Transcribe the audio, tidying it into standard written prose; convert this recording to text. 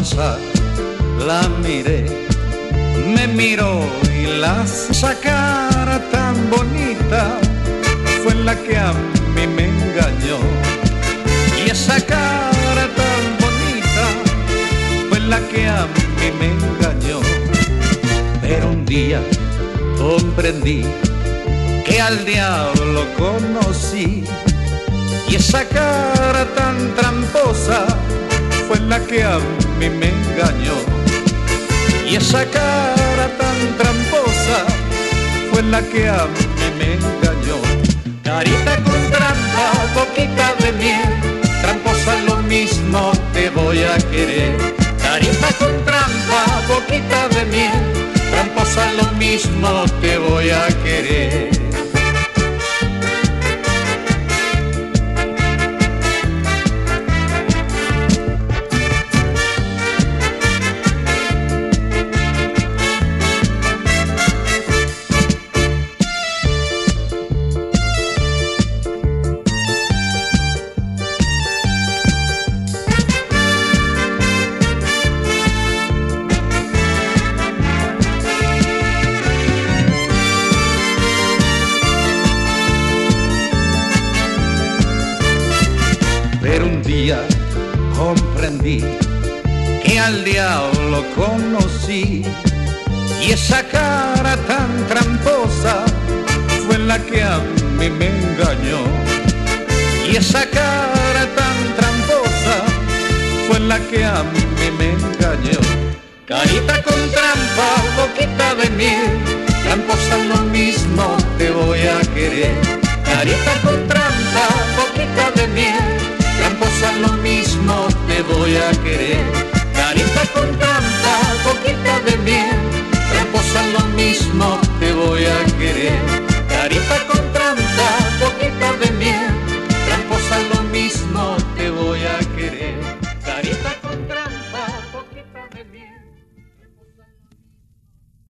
pasar, la miré, me miró y esa cara tan bonita fue la que a mí me engañó. Y esa cara tan bonita fue la que a mí me engañó. Pero un día comprendí que al diablo conocí, y esa cara tan tramposa fue la que a mí me engañó. Y esa cara tan tramposa fue la que a mí me engañó. Carita con trampa, boquita de miel, tramposa lo mismo te voy a querer. Carita con trampa, boquita de miel, tramposa lo mismo te voy a querer. Pero un día comprendí que al diablo conocí, y esa cara tan tramposa fue la que a mí me engañó. Y esa cara tan tramposa fue la que a mí me engañó. Carita con trampa, boquita de miel, tramposa lo mismo te voy a querer.